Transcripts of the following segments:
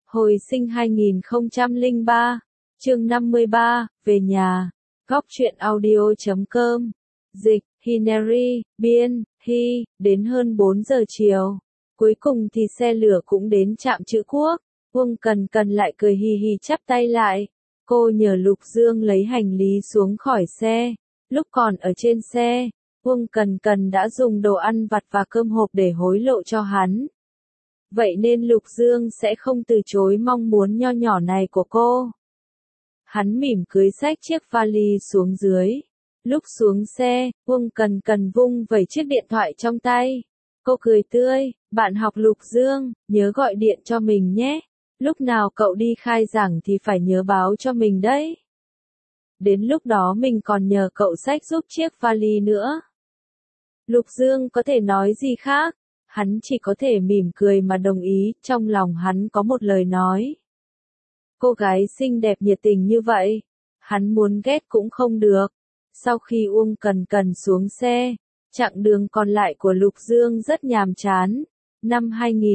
Hồi sinh 2003, chương 53, về nhà. Góc truyện audio.com. Dịch, Hineri, biên, Hy, đến hơn 4 giờ chiều. Cuối cùng thì xe lửa cũng đến trạm Chữ Quốc. Uông Cần Cần lại cười hì hì chắp tay lại. Cô nhờ Lục Dương lấy hành lý xuống khỏi xe. Lúc còn ở trên xe, Uông Cần Cần đã dùng đồ ăn vặt và cơm hộp để hối lộ cho hắn. Vậy nên Lục Dương sẽ không từ chối mong muốn nho nhỏ này của cô. Hắn mỉm cười xách chiếc vali xuống dưới. Lúc xuống xe, Uông Cần Cần vung vẩy chiếc điện thoại trong tay. Cô cười tươi, bạn học Lục Dương, nhớ gọi điện cho mình nhé. Lúc nào cậu đi khai giảng thì phải nhớ báo cho mình đấy. Đến lúc đó mình còn nhờ cậu xách giúp chiếc vali nữa. Lục Dương có thể nói gì khác, hắn chỉ có thể mỉm cười mà đồng ý, trong lòng hắn có một lời nói. Cô gái xinh đẹp nhiệt tình như vậy, hắn muốn ghét cũng không được. Sau khi Uông Cần Cần xuống xe, chặng đường còn lại của Lục Dương rất nhàm chán. Năm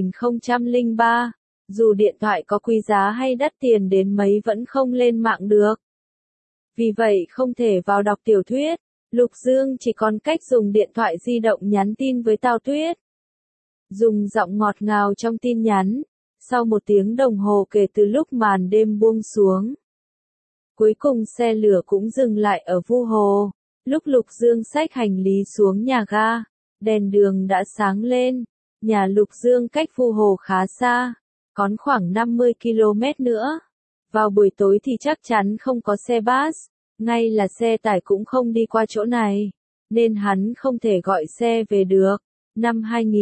2003, dù điện thoại có quý giá hay đắt tiền đến mấy vẫn không lên mạng được. Vì vậy không thể vào đọc tiểu thuyết, Lục Dương chỉ còn cách dùng điện thoại di động nhắn tin với Tào Tuyết. Dùng giọng ngọt ngào trong tin nhắn, sau 1 tiếng đồng hồ kể từ lúc màn đêm buông xuống. Cuối cùng xe lửa cũng dừng lại ở Vu Hồ. Lúc Lục Dương xách hành lý xuống nhà ga, đèn đường đã sáng lên. Nhà Lục Dương cách Vu Hồ khá xa, còn khoảng 50 km nữa. Vào buổi tối thì chắc chắn không có xe bus, ngay là xe tải cũng không đi qua chỗ này, nên hắn không thể gọi xe về được. Năm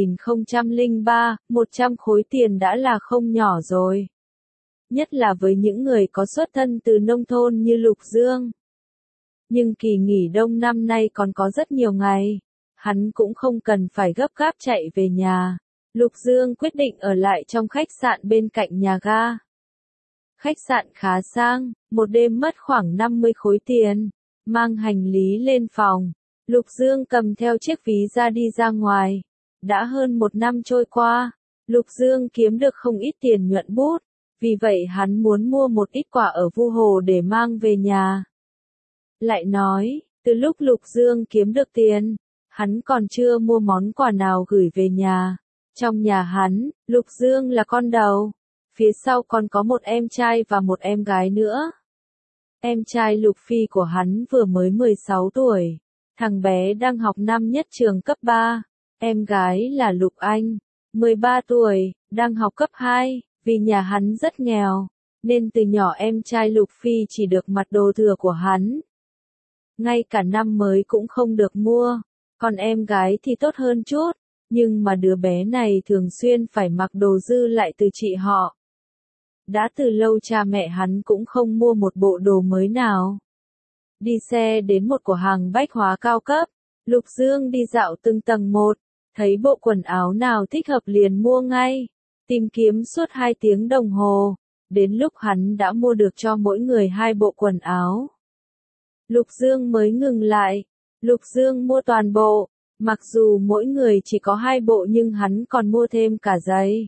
2003, 100 khối tiền đã là không nhỏ rồi. Nhất là với những người có xuất thân từ nông thôn như Lục Dương. Nhưng kỳ nghỉ đông năm nay còn có rất nhiều ngày. Hắn cũng không cần phải gấp gáp chạy về nhà. Lục Dương quyết định ở lại trong khách sạn bên cạnh nhà ga. Khách sạn khá sang, một đêm mất khoảng 50 khối tiền. Mang hành lý lên phòng, Lục Dương cầm theo chiếc ví ra đi ra ngoài. Đã hơn 1 năm trôi qua, Lục Dương kiếm được không ít tiền nhuận bút. Vì vậy hắn muốn mua một ít quả ở Vu Hồ để mang về nhà. Lại nói, từ lúc Lục Dương kiếm được tiền, hắn còn chưa mua món quà nào gửi về nhà. Trong nhà hắn, Lục Dương là con đầu. Phía sau còn có một em trai và một em gái nữa. Em trai Lục Phi của hắn vừa mới 16 tuổi. Thằng bé đang học năm nhất trường cấp 3. Em gái là Lục Anh, 13 tuổi, đang học cấp 2. Vì nhà hắn rất nghèo, nên từ nhỏ em trai Lục Phi chỉ được mặc đồ thừa của hắn. Ngay cả năm mới cũng không được mua. Còn em gái thì tốt hơn chút, nhưng mà đứa bé này thường xuyên phải mặc đồ dư lại từ chị họ. Đã từ lâu cha mẹ hắn cũng không mua một bộ đồ mới nào. Đi xe đến một cửa hàng bách hóa cao cấp, Lục Dương đi dạo từng tầng một, thấy bộ quần áo nào thích hợp liền mua ngay. Tìm kiếm suốt 2 tiếng đồng hồ, đến lúc hắn đã mua được cho mỗi người 2 bộ quần áo. Lục Dương mới ngừng lại. Lục Dương mua toàn bộ, mặc dù mỗi người chỉ có 2 bộ nhưng hắn còn mua thêm cả giày,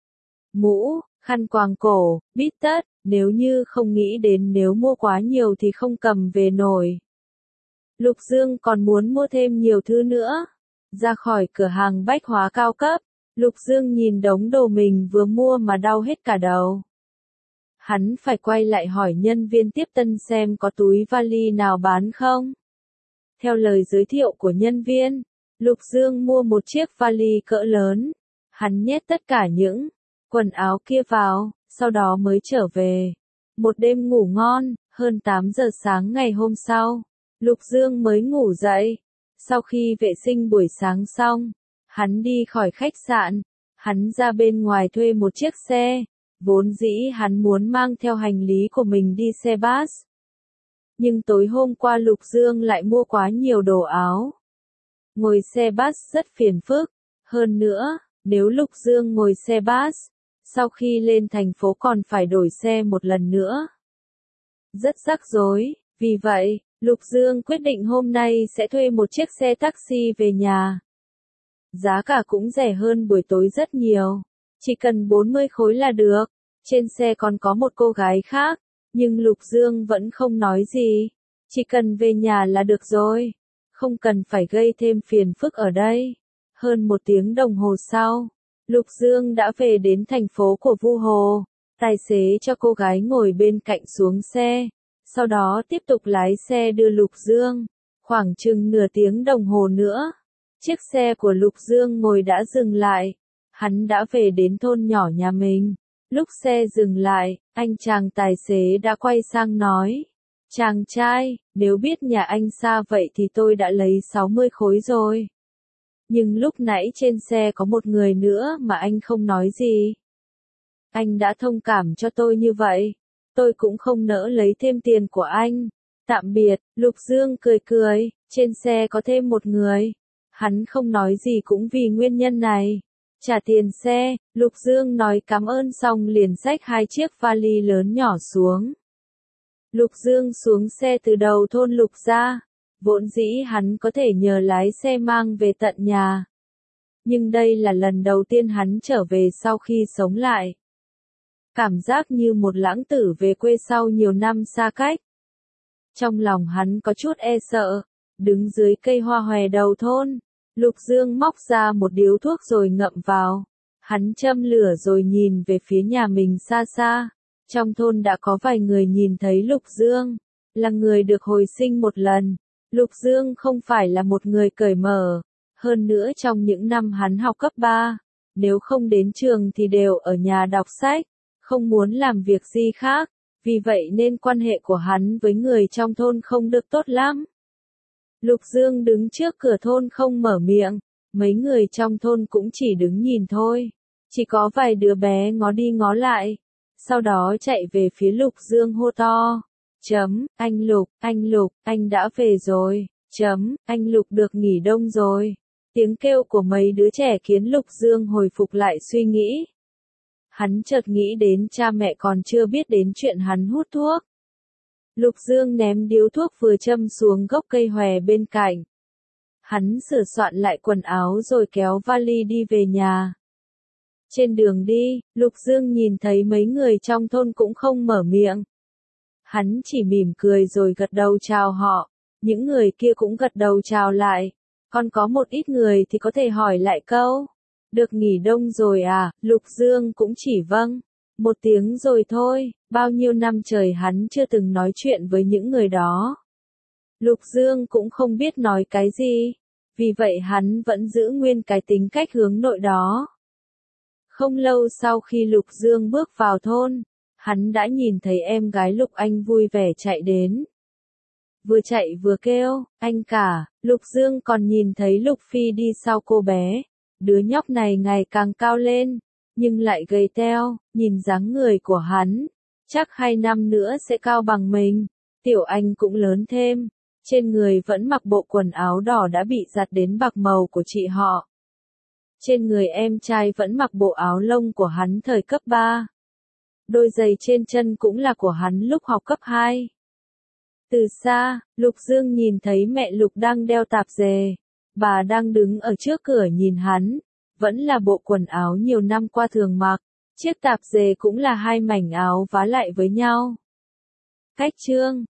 mũ, khăn quàng cổ, bít tất, nếu như không nghĩ đến nếu mua quá nhiều thì không cầm về nổi. Lục Dương còn muốn mua thêm nhiều thứ nữa. Ra khỏi cửa hàng bách hóa cao cấp, Lục Dương nhìn đống đồ mình vừa mua mà đau hết cả đầu. Hắn phải quay lại hỏi nhân viên tiếp tân xem có túi vali nào bán không. Theo lời giới thiệu của nhân viên, Lục Dương mua một chiếc vali cỡ lớn. Hắn nhét tất cả những quần áo kia vào, sau đó mới trở về. Một đêm ngủ ngon, hơn 8 giờ sáng ngày hôm sau, Lục Dương mới ngủ dậy. Sau khi vệ sinh buổi sáng xong, hắn đi khỏi khách sạn, hắn ra bên ngoài thuê một chiếc xe. Vốn dĩ hắn muốn mang theo hành lý của mình đi xe bus. Nhưng tối hôm qua Lục Dương lại mua quá nhiều đồ áo. Ngồi xe bus rất phiền phức. Hơn nữa, nếu Lục Dương ngồi xe bus, sau khi lên thành phố còn phải đổi xe một lần nữa. Rất rắc rối, vì vậy, Lục Dương quyết định hôm nay sẽ thuê một chiếc xe taxi về nhà. Giá cả cũng rẻ hơn buổi tối rất nhiều, chỉ cần 40 khối là được. Trên xe còn có một cô gái khác, nhưng Lục Dương vẫn không nói gì. Chỉ cần về nhà là được rồi. Không cần phải gây thêm phiền phức ở đây. Hơn 1 tiếng đồng hồ sau, Lục Dương đã về đến thành phố của Vu Hồ. Tài xế cho cô gái ngồi bên cạnh xuống xe. Sau đó tiếp tục lái xe đưa Lục Dương. Khoảng chừng nửa tiếng đồng hồ nữa, chiếc xe của Lục Dương ngồi đã dừng lại. Hắn đã về đến thôn nhỏ nhà mình. Lúc xe dừng lại, anh chàng tài xế đã quay sang nói. Chàng trai, nếu biết nhà anh xa vậy thì tôi đã lấy 60 khối rồi. Nhưng lúc nãy trên xe có một người nữa mà anh không nói gì. Anh đã thông cảm cho tôi như vậy. Tôi cũng không nỡ lấy thêm tiền của anh. Tạm biệt, Lục Dương cười cười, trên xe có thêm một người. Hắn không nói gì cũng vì nguyên nhân này. Trả tiền xe, Lục Dương nói cảm ơn xong liền xách 2 chiếc vali lớn nhỏ xuống. Lục Dương xuống xe từ đầu thôn Lục ra. Vốn dĩ hắn có thể nhờ lái xe mang về tận nhà. Nhưng đây là lần đầu tiên hắn trở về sau khi sống lại. Cảm giác như một lãng tử về quê sau nhiều năm xa cách. Trong lòng hắn có chút e sợ, đứng dưới cây hoa hòe đầu thôn. Lục Dương móc ra một điếu thuốc rồi ngậm vào. Hắn châm lửa rồi nhìn về phía nhà mình xa xa. Trong thôn đã có vài người nhìn thấy Lục Dương, là người được hồi sinh một lần. Lục Dương không phải là một người cởi mở. Hơn nữa trong những năm hắn học cấp 3, nếu không đến trường thì đều ở nhà đọc sách, không muốn làm việc gì khác. Vì vậy nên quan hệ của hắn với người trong thôn không được tốt lắm. Lục Dương đứng trước cửa thôn không mở miệng, mấy người trong thôn cũng chỉ đứng nhìn thôi. Chỉ có vài đứa bé ngó đi ngó lại, sau đó chạy về phía Lục Dương hô to. Anh Lục, anh đã về rồi. Anh Lục được nghỉ đông rồi. Tiếng kêu của mấy đứa trẻ khiến Lục Dương hồi phục lại suy nghĩ. Hắn chợt nghĩ đến cha mẹ còn chưa biết đến chuyện hắn hút thuốc. Lục Dương ném điếu thuốc vừa châm xuống gốc cây hòe bên cạnh. Hắn sửa soạn lại quần áo rồi kéo vali đi về nhà. Trên đường đi, Lục Dương nhìn thấy mấy người trong thôn cũng không mở miệng. Hắn chỉ mỉm cười rồi gật đầu chào họ. Những người kia cũng gật đầu chào lại. Còn có một ít người thì có thể hỏi lại câu. Được nghỉ đông rồi à? Lục Dương cũng chỉ vâng. 1 tiếng rồi thôi. Bao nhiêu năm trời hắn chưa từng nói chuyện với những người đó. Lục Dương cũng không biết nói cái gì. Vì vậy hắn vẫn giữ nguyên cái tính cách hướng nội đó. Không lâu sau khi Lục Dương bước vào thôn, hắn đã nhìn thấy em gái Lục Anh vui vẻ chạy đến. Vừa chạy vừa kêu, anh cả. Lục Dương còn nhìn thấy Lục Phi đi sau cô bé. Đứa nhóc này ngày càng cao lên, nhưng lại gầy teo, nhìn dáng người của hắn. Chắc 2 năm nữa sẽ cao bằng mình. Tiểu Anh cũng lớn thêm. Trên người vẫn mặc bộ quần áo đỏ đã bị giặt đến bạc màu của chị họ. Trên người em trai vẫn mặc bộ áo lông của hắn thời cấp 3. Đôi giày trên chân cũng là của hắn lúc học cấp 2. Từ xa, Lục Dương nhìn thấy mẹ Lục đang đeo tạp dề. Bà đang đứng ở trước cửa nhìn hắn. Vẫn là bộ quần áo nhiều năm qua thường mặc. Chiếc tạp dề cũng là 2 mảnh áo vá lại với nhau. Cách chương